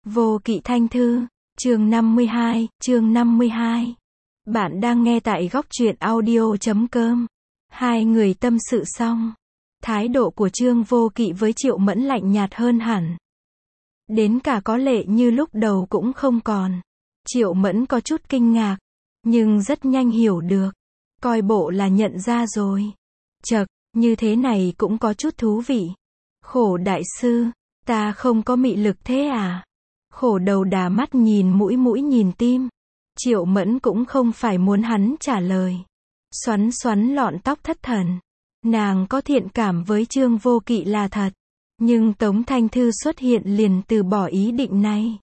Vô Kỵ Thanh Thư, chương 52. Bạn đang nghe tại góc truyện audio.com. Hai người tâm sự xong. Thái độ của Trương Vô Kỵ với Triệu Mẫn lạnh nhạt hơn hẳn. Đến cả có lệ như lúc đầu cũng không còn. Triệu Mẫn có chút kinh ngạc, nhưng rất nhanh hiểu được. Coi bộ là nhận ra rồi. Chậc, như thế này cũng có chút thú vị. Khổ đại sư, ta không có mị lực thế à? Khổ đầu đà mắt nhìn mũi nhìn tim. Triệu Mẫn cũng không phải muốn hắn trả lời. Xoắn xoắn lọn tóc thất thần. Nàng có thiện cảm với Trương Vô Kỵ là thật. Nhưng Tống Thanh Thư xuất hiện liền từ bỏ ý định này.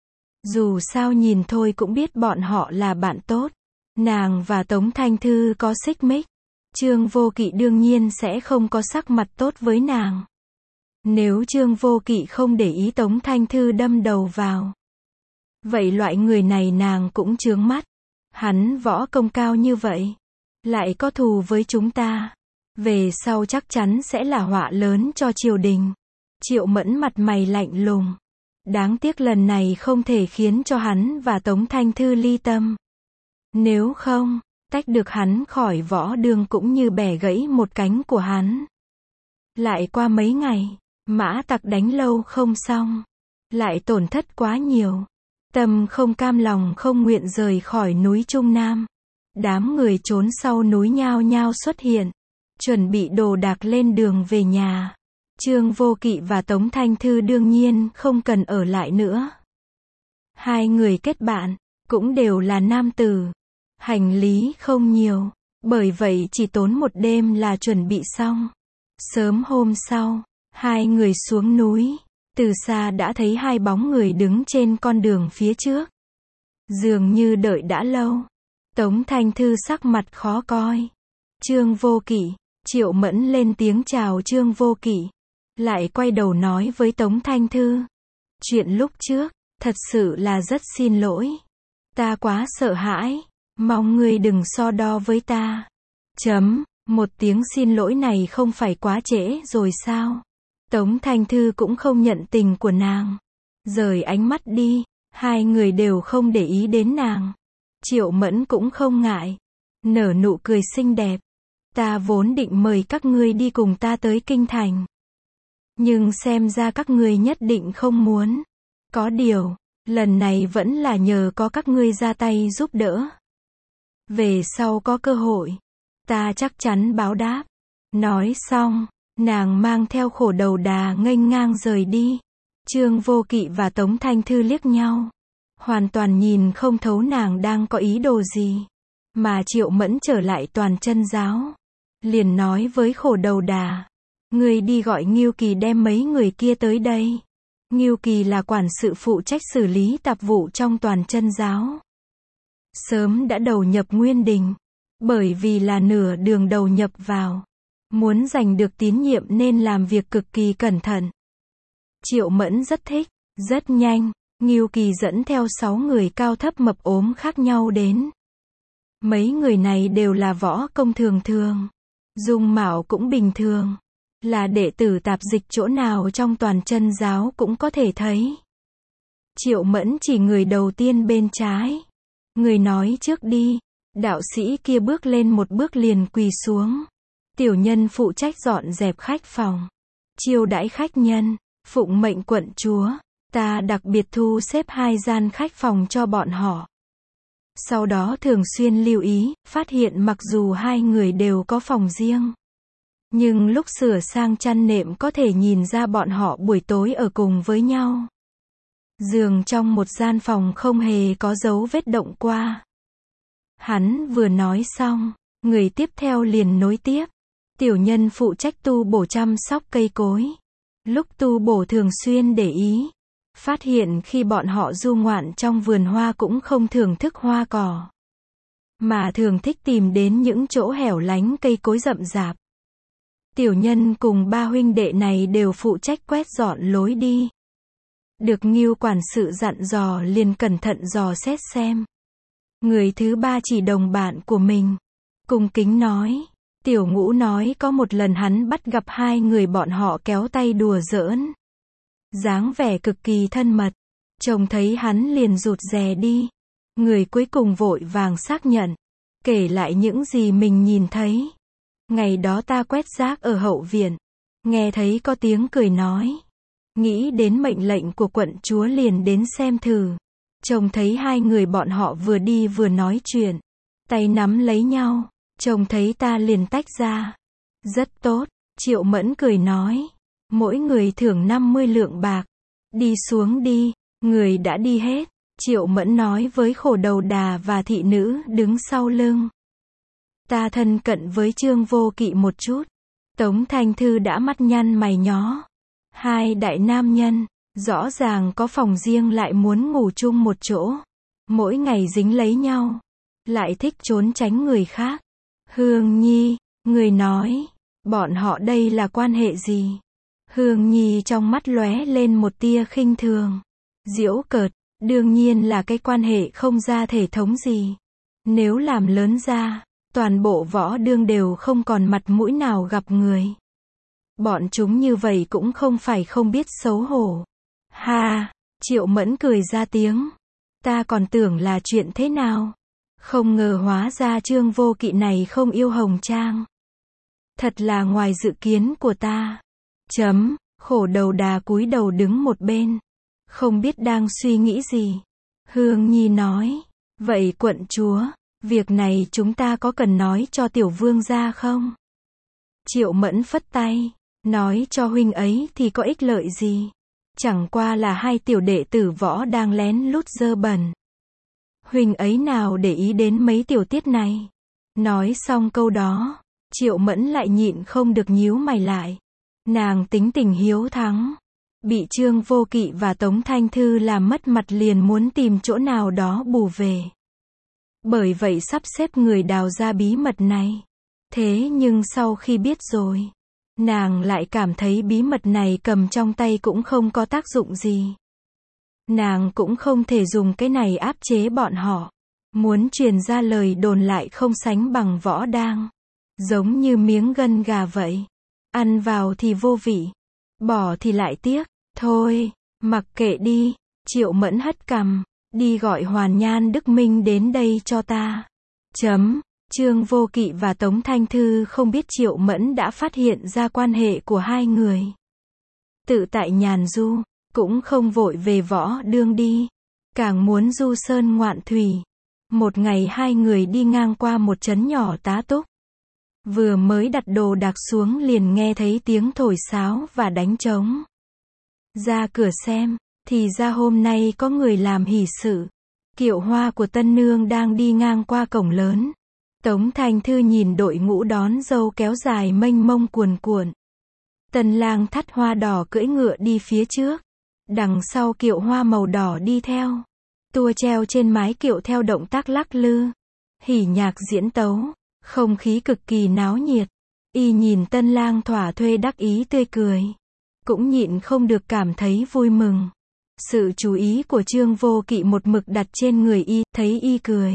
Dù sao nhìn thôi cũng biết bọn họ là bạn tốt. Nàng và Tống Thanh Thư có xích mích. Trương Vô Kỵ đương nhiên sẽ không có sắc mặt tốt với nàng. Nếu Trương Vô Kỵ không để ý Tống Thanh Thư đâm đầu vào. Vậy loại người này nàng cũng chướng mắt. Hắn võ công cao như vậy. Lại có thù với chúng ta. Về sau chắc chắn sẽ là họa lớn cho triều đình. Triệu Mẫn mặt mày lạnh lùng. Đáng tiếc lần này không thể khiến cho hắn và Tống Thanh Thư ly tâm. Nếu không, tách được hắn khỏi võ đường cũng như bẻ gãy một cánh của hắn. Lại qua mấy ngày, mã tặc đánh lâu không xong. Lại tổn thất quá nhiều. Tâm không cam lòng không nguyện rời khỏi núi Trung Nam. Đám người trốn sau núi nhao nhao xuất hiện. Chuẩn bị đồ đạc lên đường về nhà. Trương Vô Kỵ và Tống Thanh Thư đương nhiên không cần ở lại nữa. Hai người kết bạn, cũng đều là nam tử. Hành lý không nhiều, bởi vậy chỉ tốn một đêm là chuẩn bị xong. Sớm hôm sau, hai người xuống núi. Từ xa đã thấy hai bóng người đứng trên con đường phía trước. Dường như đợi đã lâu. Tống Thanh Thư sắc mặt khó coi. Trương Vô Kỵ, Triệu Mẫn lên tiếng chào Trương Vô Kỵ. Lại quay đầu nói với Tống Thanh Thư. Chuyện lúc trước, thật sự là rất xin lỗi. Ta quá sợ hãi. Mong ngươi đừng so đo với ta. Một tiếng xin lỗi này không phải quá trễ rồi sao? Tống Thanh Thư cũng không nhận tình của nàng. Rời ánh mắt đi, hai người đều không để ý đến nàng. Triệu Mẫn cũng không ngại. Nở nụ cười xinh đẹp. Ta vốn định mời các ngươi đi cùng ta tới Kinh Thành. Nhưng xem ra các ngươi nhất định không muốn. Có điều, lần này vẫn là nhờ có các ngươi ra tay giúp đỡ. Về sau có cơ hội, ta chắc chắn báo đáp. Nói xong, nàng mang theo khổ đầu đà nghênh ngang rời đi. Trương Vô Kỵ và Tống Thanh Thư liếc nhau. Hoàn toàn nhìn không thấu nàng đang có ý đồ gì. Mà Triệu Mẫn trở lại Toàn Chân Giáo. Liền nói với khổ đầu đà. Ngươi đi gọi Ngưu Kỳ đem mấy người kia tới đây. Ngưu Kỳ là quản sự phụ trách xử lý tạp vụ trong Toàn Chân Giáo. Sớm đã đầu nhập Nguyên Đình. Bởi vì là nửa đường đầu nhập vào. Muốn giành được tín nhiệm nên làm việc cực kỳ cẩn thận. Triệu Mẫn rất thích. Rất nhanh, Ngưu Kỳ dẫn theo 6 người cao thấp mập ốm khác nhau đến. Mấy người này đều là võ công thường thường. Dung mạo cũng bình thường. Là đệ tử tạp dịch chỗ nào trong Toàn Chân Giáo cũng có thể thấy. Triệu Mẫn chỉ người đầu tiên bên trái. Người nói trước đi. Đạo sĩ kia bước lên một bước liền quỳ xuống. Tiểu nhân phụ trách dọn dẹp khách phòng. Chiêu đãi khách nhân. Phụng mệnh quận chúa. Ta đặc biệt thu xếp 2 gian khách phòng cho bọn họ. Sau đó thường xuyên lưu ý, phát hiện mặc dù hai người đều có phòng riêng. Nhưng lúc sửa sang chăn nệm có thể nhìn ra bọn họ buổi tối ở cùng với nhau. Giường trong một gian phòng không hề có dấu vết động qua. Hắn vừa nói xong, người tiếp theo liền nối tiếp. Tiểu nhân phụ trách tu bổ chăm sóc cây cối. Lúc tu bổ thường xuyên để ý. Phát hiện khi bọn họ du ngoạn trong vườn hoa cũng không thưởng thức hoa cỏ. Mà thường thích tìm đến những chỗ hẻo lánh cây cối rậm rạp. Tiểu nhân cùng 3 huynh đệ này đều phụ trách quét dọn lối đi. Được Ngưu quản sự dặn dò liền cẩn thận dò xét xem. Người thứ 3 chỉ đồng bạn của mình. Cung kính nói. Tiểu Ngũ nói có một lần hắn bắt gặp 2 người bọn họ kéo tay đùa giỡn. Dáng vẻ cực kỳ thân mật. Trông thấy hắn liền rụt rè đi. Người cuối cùng vội vàng xác nhận. Kể lại những gì mình nhìn thấy. Ngày đó ta quét rác ở hậu viện. Nghe thấy có tiếng cười nói. Nghĩ đến mệnh lệnh của quận chúa liền đến xem thử. Trông thấy hai người bọn họ vừa đi vừa nói chuyện. Tay nắm lấy nhau. Trông thấy ta liền tách ra. Rất tốt, Triệu Mẫn cười nói. Mỗi người thưởng 50 lượng bạc. Đi xuống đi, người đã đi hết. Triệu Mẫn nói với Khổ Đầu Đà và thị nữ đứng sau lưng. Ta thân cận với Trương Vô Kỵ một chút. Tống Thanh Thư đã mắt nhăn mày nhó. Hai đại nam nhân, rõ ràng có phòng riêng lại muốn ngủ chung một chỗ. Mỗi ngày dính lấy nhau. Lại thích trốn tránh người khác. Hương Nhi, người nói, bọn họ đây là quan hệ gì? Hương Nhi trong mắt lóe lên một tia khinh thường. Giễu cợt, đương nhiên là cái quan hệ không ra thể thống gì. Nếu làm lớn ra, toàn bộ võ đương đều không còn mặt mũi nào gặp người. Bọn chúng như vậy cũng không phải không biết xấu hổ. Ha, Triệu Mẫn cười ra tiếng. Ta còn tưởng là chuyện thế nào. Không ngờ hóa ra Trương Vô Kỵ này không yêu hồng trang. Thật là ngoài dự kiến của ta. Khổ Đầu Đà cúi đầu đứng một bên. Không biết đang suy nghĩ gì. Hương Nhi nói. Vậy quận chúa, việc này chúng ta có cần nói cho tiểu vương gia không? Triệu Mẫn phất tay. Nói cho huynh ấy thì có ích lợi gì? Chẳng qua là hai tiểu đệ tử võ đang lén lút dơ bẩn. Huynh ấy nào để ý đến mấy tiểu tiết này. Nói xong câu đó, Triệu Mẫn lại nhịn không được nhíu mày lại. Nàng tính tình hiếu thắng. Bị Trương Vô Kỵ và Tống Thanh Thư làm mất mặt liền muốn tìm chỗ nào đó bù về. Bởi vậy sắp xếp người đào ra bí mật này. Thế nhưng sau khi biết rồi, nàng lại cảm thấy bí mật này cầm trong tay cũng không có tác dụng gì. Nàng cũng không thể dùng cái này áp chế bọn họ. Muốn truyền ra lời đồn lại không sánh bằng võ đang. Giống như miếng gân gà vậy. Ăn vào thì vô vị. Bỏ thì lại tiếc. Thôi, mặc kệ đi. Triệu Mẫn hất cằm. Đi gọi Hoàn Nhan Đức Minh đến đây cho ta. Trương Vô Kỵ và Tống Thanh Thư không biết Triệu Mẫn đã phát hiện ra quan hệ của hai người. Tự tại nhàn du, cũng không vội về võ đương đi. Càng muốn du sơn ngoạn thủy. Một ngày hai người đi ngang qua một trấn nhỏ tá túc. Vừa mới đặt đồ đạc xuống liền nghe thấy tiếng thổi sáo và đánh trống. Ra cửa xem, thì ra hôm nay có người làm hỷ sự. Kiệu hoa của tân nương đang đi ngang qua cổng lớn. Tống Thanh Thư nhìn đội ngũ đón dâu kéo dài mênh mông cuồn cuộn. Tân lang thắt hoa đỏ cưỡi ngựa đi phía trước. Đằng sau kiệu hoa màu đỏ đi theo. Tua treo trên mái kiệu theo động tác lắc lư. Hỉ nhạc diễn tấu. Không khí cực kỳ náo nhiệt. Y nhìn tân lang thỏa thuê đắc ý tươi cười. Cũng nhịn không được cảm thấy vui mừng. Sự chú ý của Trương Vô Kỵ một mực đặt trên người y, thấy y cười.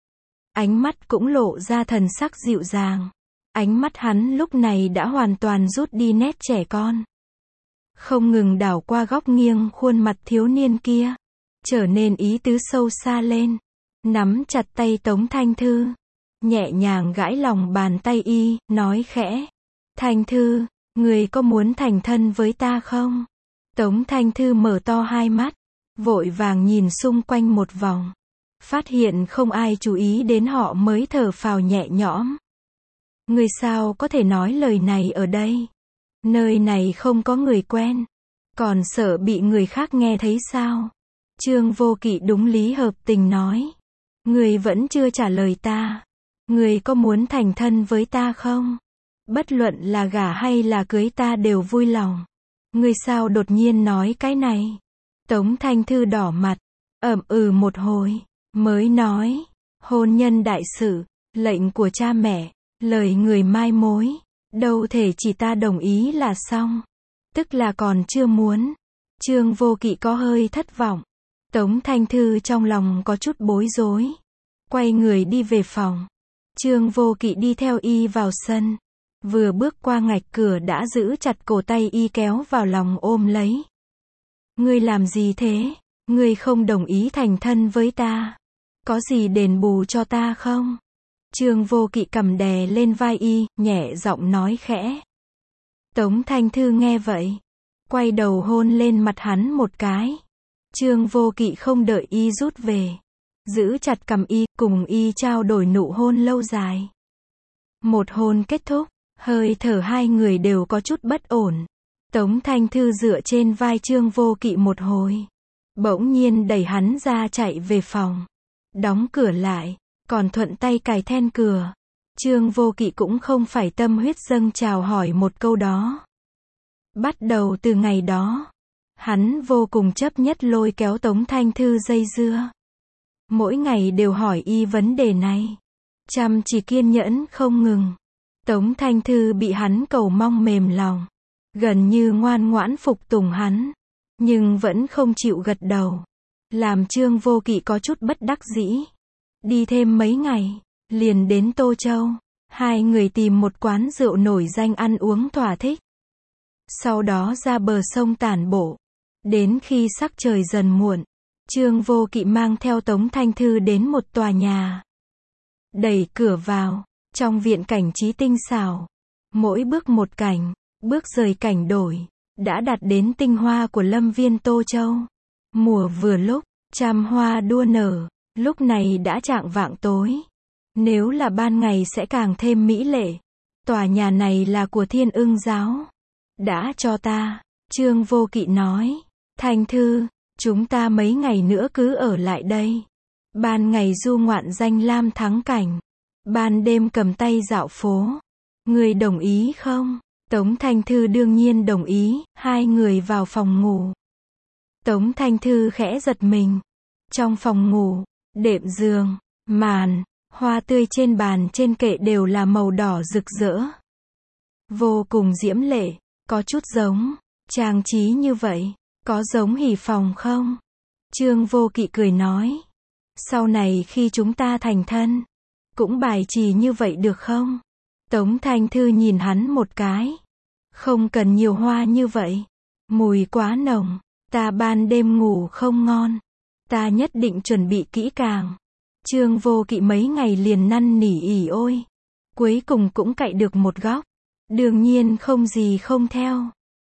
Ánh mắt cũng lộ ra thần sắc dịu dàng. Ánh mắt hắn lúc này đã hoàn toàn rút đi nét trẻ con. Không ngừng đảo qua góc nghiêng khuôn mặt thiếu niên kia. Trở nên ý tứ sâu xa lên. Nắm chặt tay Tống Thanh Thư. Nhẹ nhàng gãi lòng bàn tay y, nói khẽ. Thanh Thư, người có muốn thành thân với ta không? Tống Thanh Thư mở to hai mắt. Vội vàng nhìn xung quanh một vòng. Phát hiện không ai chú ý đến họ mới thở phào nhẹ nhõm. Người sao có thể nói lời này ở đây? Nơi này không có người quen. Còn sợ bị người khác nghe thấy sao? Trương Vô Kỵ đúng lý hợp tình nói. Người vẫn chưa trả lời ta. Người có muốn thành thân với ta không? Bất luận là gả hay là cưới ta đều vui lòng. Người sao đột nhiên nói cái này? Tống Thanh Thư đỏ mặt. Một hồi. Mới nói. Hôn nhân đại sự. Lệnh của cha mẹ. Lời người mai mối. Đâu thể chỉ ta đồng ý là xong. Tức là còn chưa muốn. Trương Vô Kỵ có hơi thất vọng. Tống Thanh Thư trong lòng có chút bối rối. Quay người đi về phòng. Trương Vô Kỵ đi theo y vào sân. Vừa bước qua ngạch cửa đã giữ chặt cổ tay y kéo vào lòng ôm lấy. Ngươi làm gì thế? Ngươi không đồng ý thành thân với ta. Có gì đền bù cho ta không? Trương Vô Kỵ cầm đè lên vai y, nhẹ giọng nói khẽ. Tống Thanh Thư nghe vậy, quay đầu hôn lên mặt hắn một cái. Trương Vô Kỵ không đợi y rút về, giữ chặt cằm y, cùng y trao đổi nụ hôn lâu dài. Một hôn kết thúc, hơi thở hai người đều có chút bất ổn. Tống Thanh Thư dựa trên vai Trương Vô Kỵ một hồi, bỗng nhiên đẩy hắn ra chạy về phòng, đóng cửa lại, còn thuận tay cài then cửa. Trương Vô Kỵ cũng không phải tâm huyết dâng trào hỏi một câu đó. Bắt đầu từ ngày đó, hắn vô cùng chấp nhất lôi kéo Tống Thanh Thư dây dưa. Mỗi ngày đều hỏi y vấn đề này, chăm chỉ kiên nhẫn không ngừng. Tống Thanh Thư bị hắn cầu mong mềm lòng, gần như ngoan ngoãn phục tùng hắn, nhưng vẫn không chịu gật đầu, làm Trương Vô Kỵ có chút bất đắc dĩ. Đi thêm mấy ngày, liền đến Tô Châu. Hai người tìm một quán rượu nổi danh ăn uống thỏa thích. Sau đó ra bờ sông tản bộ. Đến khi sắc trời dần muộn, Trương Vô Kỵ mang theo Tống Thanh Thư đến một tòa nhà. Đẩy cửa vào, trong viện cảnh trí tinh xảo. Mỗi bước một cảnh, bước rời cảnh đổi, đã đạt đến tinh hoa của lâm viên Tô Châu. Mùa vừa lúc, trăm hoa đua nở, lúc này đã chạng vạng tối. Nếu là ban ngày sẽ càng thêm mỹ lệ. Tòa nhà này là của Thiên Ưng giáo. Đã cho ta, Trương Vô Kỵ nói. Thanh Thư, chúng ta mấy ngày nữa cứ ở lại đây. Ban ngày du ngoạn danh lam thắng cảnh. Ban đêm cầm tay dạo phố. Người đồng ý không? Tống Thanh Thư đương nhiên đồng ý. Hai người vào phòng ngủ. Tống Thanh Thư khẽ giật mình. Trong phòng ngủ, đệm giường, màn, hoa tươi trên bàn trên kệ đều là màu đỏ rực rỡ. Vô cùng diễm lệ, có chút giống, trang trí như vậy, có giống hỉ phòng không? Trương Vô Kỵ cười nói. Sau này khi chúng ta thành thân, cũng bài trì như vậy được không? Tống Thanh Thư nhìn hắn một cái. Không cần nhiều hoa như vậy. Mùi quá nồng, ta ban đêm ngủ không ngon. Ta nhất định chuẩn bị kỹ càng. Trương Vô Kỵ mấy ngày liền năn nỉ ỉ ôi. Cuối cùng cũng cạy được một góc. Đương nhiên không gì không theo.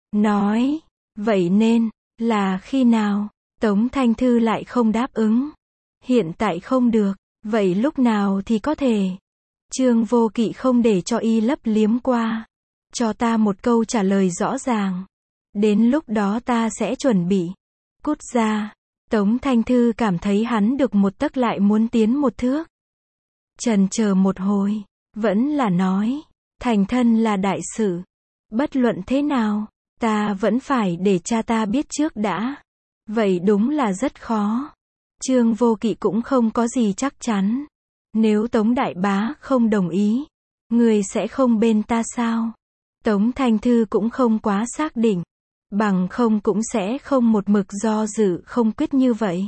Nói, vậy nên, là khi nào? Tống Thanh Thư lại không đáp ứng. Hiện tại không được, vậy lúc nào thì có thể? Trương Vô Kỵ không để cho y lấp liếm qua. Cho ta một câu trả lời rõ ràng. Đến lúc đó ta sẽ chuẩn bị. Cút ra. Tống Thanh Thư cảm thấy hắn được một tấc lại muốn tiến một thước. Chần chờ một hồi, vẫn là nói, thành thân là đại sự. Bất luận thế nào, ta vẫn phải để cha ta biết trước đã. Vậy đúng là rất khó. Trương Vô Kỵ cũng không có gì chắc chắn. Nếu Tống Đại Bá không đồng ý, người sẽ không bên ta sao? Tống Thanh Thư cũng không quá xác định. Bằng không cũng sẽ không một mực do dự không quyết như vậy.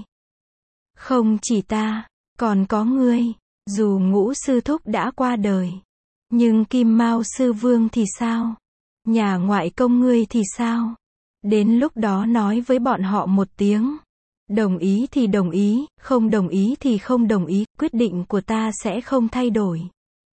Không chỉ ta, còn có ngươi. Dù Ngũ sư thúc đã qua đời, nhưng Kim Mao sư vương thì sao? Nhà ngoại công ngươi thì sao? Đến lúc đó nói với bọn họ một tiếng. Đồng ý thì đồng ý, không đồng ý thì không đồng ý, quyết định của ta sẽ không thay đổi.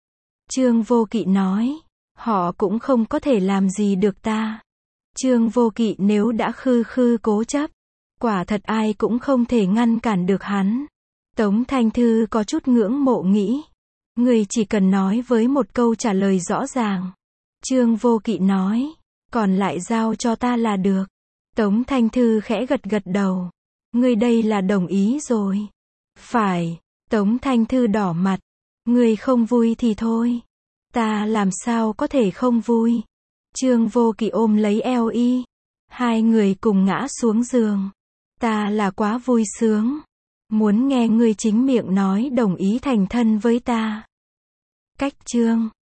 Trương Vô Kỵ nói, họ cũng không có thể làm gì được ta. Trương Vô Kỵ nếu đã khư khư cố chấp, quả thật ai cũng không thể ngăn cản được hắn. Tống Thanh Thư có chút ngưỡng mộ nghĩ. Người chỉ cần nói với một câu trả lời rõ ràng. Trương Vô Kỵ nói, còn lại giao cho ta là được. Tống Thanh Thư khẽ gật gật đầu. Ngươi đây là đồng ý rồi. Phải. Tống Thanh Thư đỏ mặt. Ngươi không vui thì thôi. Ta làm sao có thể không vui. Trương Vô Kỵ ôm lấy eo y. Hai người cùng ngã xuống giường. Ta là quá vui sướng. Muốn nghe ngươi chính miệng nói đồng ý thành thân với ta. Cách chương